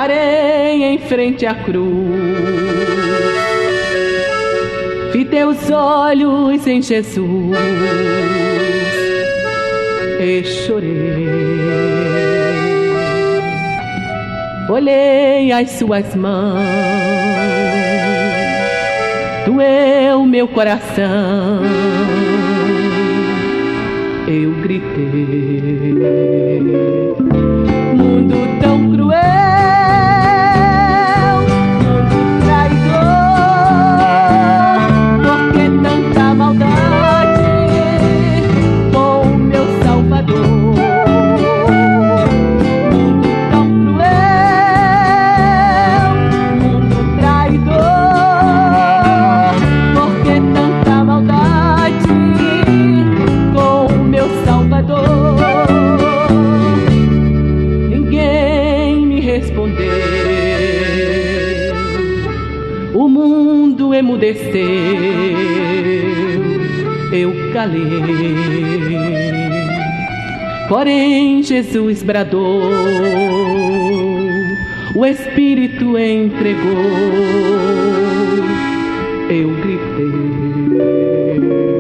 Parei em frente à cruz, fitei os olhos em Jesus e chorei. Olhei as suas mãos, doeu meu coração, eu gritei. Mundo tão cruel, mundo traidor, por que tanta maldade com o meu Salvador? Mundo tão cruel, mundo traidor, por que tanta maldade com o meu Salvador? O mundo emudeceu, eu calei. Porém Jesus bradou, o Espírito entregou, eu gritei.